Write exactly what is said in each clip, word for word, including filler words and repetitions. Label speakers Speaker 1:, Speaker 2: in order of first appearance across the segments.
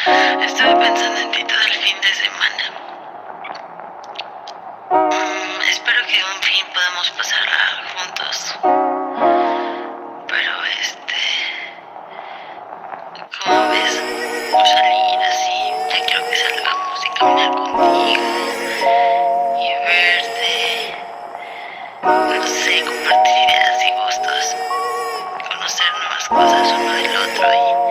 Speaker 1: Estuve pensando en ti todo el fin de semana. Mm, espero que un fin podamos pasarla juntos. Pero este... ¿Cómo ves? Salir así. Ya quiero que salgamos y caminar contigo. Y verte. No sé, compartir ideas y gustos. Conocer nuevas cosas uno del otro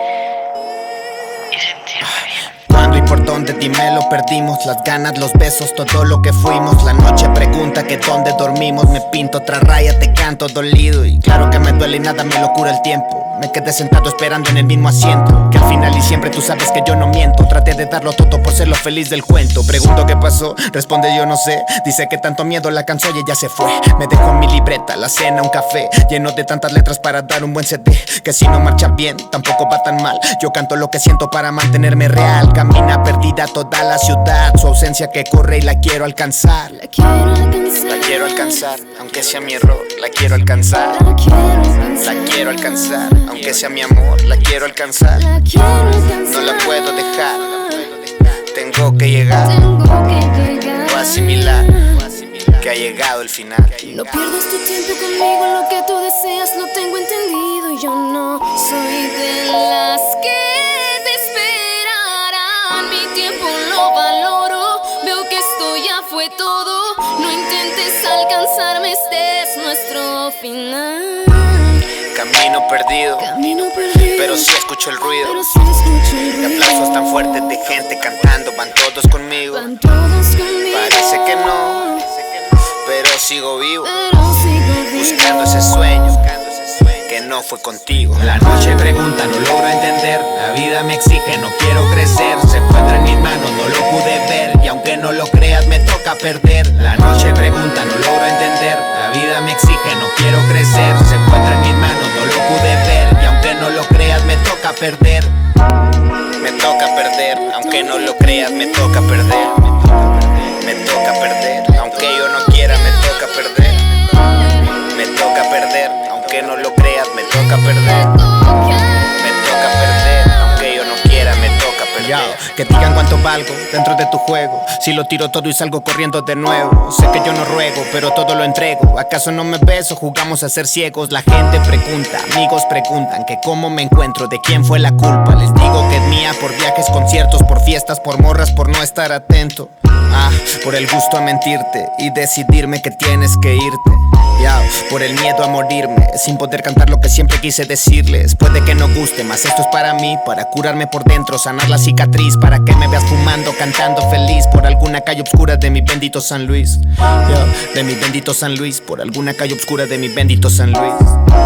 Speaker 1: y... y sentirme bien.
Speaker 2: ¿Cuándo y por dónde? Dime, lo perdimos. Las ganas, los besos, todo lo que fuimos. La noche pregunta que dónde dormimos. Me pinto otra raya, te canto dolido. Y claro que me duele y nada me lo cura el tiempo. Me quedé sentado esperando en el mismo asiento. Que al final y siempre tú sabes que yo no miento. Traté de darlo todo por ser lo feliz del cuento. Pregunto qué pasó, responde yo no sé. Dice que tanto miedo la cansó y ella se fue. Me dejó en mi libreta, la cena, un café lleno de tantas letras para dar un buen C D. Que si no marcha bien, tampoco va tan mal. Yo canto lo que siento para mantenerme real. Camina perdida toda la ciudad. Su ausencia que corre y la quiero alcanzar.
Speaker 3: La quiero alcanzar.
Speaker 2: La quiero alcanzar, aunque sea mi error. La quiero alcanzar.
Speaker 3: La quiero alcanzar.
Speaker 2: La quiero alcanzar, aunque sea mi amor. La quiero alcanzar.
Speaker 3: La quiero alcanzar.
Speaker 2: No la puedo dejar. Tengo que llegar
Speaker 3: Tengo que llegar.
Speaker 2: o asimilar que ha llegado el final.
Speaker 3: No pierdas tu tiempo conmigo, lo que tú deseas no tengo entendido. Yo no soy de las que te esperarán. Mi tiempo lo valoro, veo que esto ya fue todo. No intentes alcanzarme, este es nuestro final.
Speaker 2: Camino perdido,
Speaker 3: Camino perdido,
Speaker 2: pero sí escucho el ruido.
Speaker 3: pero sí escucho el
Speaker 2: De
Speaker 3: ruido.
Speaker 2: aplausos tan fuertes de gente cantando, van todos conmigo.
Speaker 3: Van todos conmigo.
Speaker 2: Parece que no, pero sigo vivo,
Speaker 3: Pero sigo vivo.
Speaker 2: buscando ese sueño que no fue contigo. La noche pregunta, no logro entender. La vida me exige, no quiero crecer. Se encuentra en mis manos, no lo pude ver. Y aunque no lo creas, me toca perder. La noche pregunta, no logro entender. La vida me exige, no quiero crecer. Se encuentra en mis manos, no lo pude ver. Y aunque no lo creas, me toca perder. Me toca perder, aunque no lo creas, me toca perder. Me toca perder, aunque yo no quiera, me toca perder. Me toca perder, aunque no lo creas, me toca perder. Me toca perder, aunque yo no quiera, me toca perder. Que digan cuánto valgo dentro de tu juego. Si lo tiro todo y salgo corriendo de nuevo. Sé que yo no ruego, pero todo lo entrego. ¿Acaso no me ves o jugamos a ser ciegos? La gente pregunta, amigos preguntan que cómo me encuentro, de quién fue la culpa. Les digo que es mía por viajes, conciertos, por fiestas, por morras, por no estar atento. Ah, por el gusto a mentirte y decidirme que tienes que irte. Ya, por el miedo a morirme, sin poder cantar lo que siempre quise decirles. Puede que no guste, mas esto es para mí, para curarme por dentro, sanar la cicatriz, para que me veas fumando, cantando feliz por alguna calle oscura de mi bendito San Luis. Ya, de mi bendito San Luis, por alguna calle oscura de mi bendito San Luis.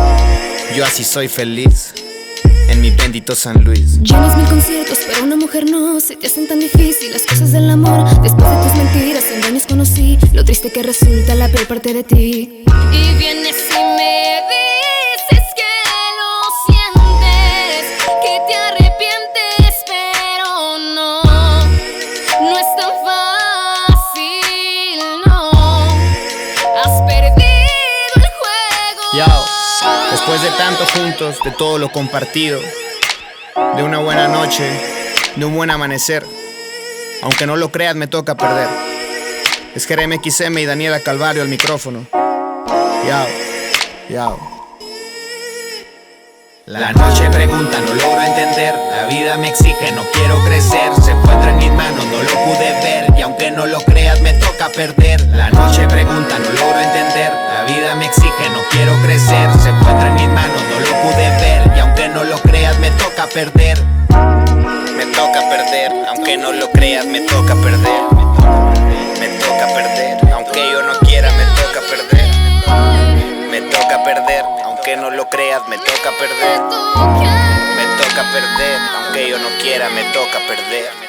Speaker 2: Yo así soy feliz, en mi bendito San Luis.
Speaker 3: Llenas mil conciertos, pero una mujer no. Se te hacen tan difíciles las cosas del amor. Después de tus mentiras, en años conocí lo triste que resulta la peor parte de ti. Y vienes y me dices que lo sientes, que te arrepientes, pero no, no es tan fácil, no. Has perdido el juego.
Speaker 2: Yo, después de tanto juntos, de todo lo compartido, de una buena noche, de un buen amanecer, aunque no lo creas, me toca perder. Es Jeremy X M y Daniela Calvario al micrófono. Yao, yao. La noche pregunta, no logro entender. La vida me exige, no quiero crecer. Se encuentra en mis manos, no lo pude ver. Y aunque no lo creas, me toca perder. La noche pregunta, no logro entender. La vida me exige, no quiero crecer. Se encuentra en mis manos, no lo pude ver. Y aunque no lo creas, me toca perder. Me toca perder, aunque no lo creas, me toca perder. Me toca perder, aunque yo no quiera, me toca perder. Me toca perder, aunque no lo creas, me toca perder. Me toca perder, aunque yo no quiera, me toca perder.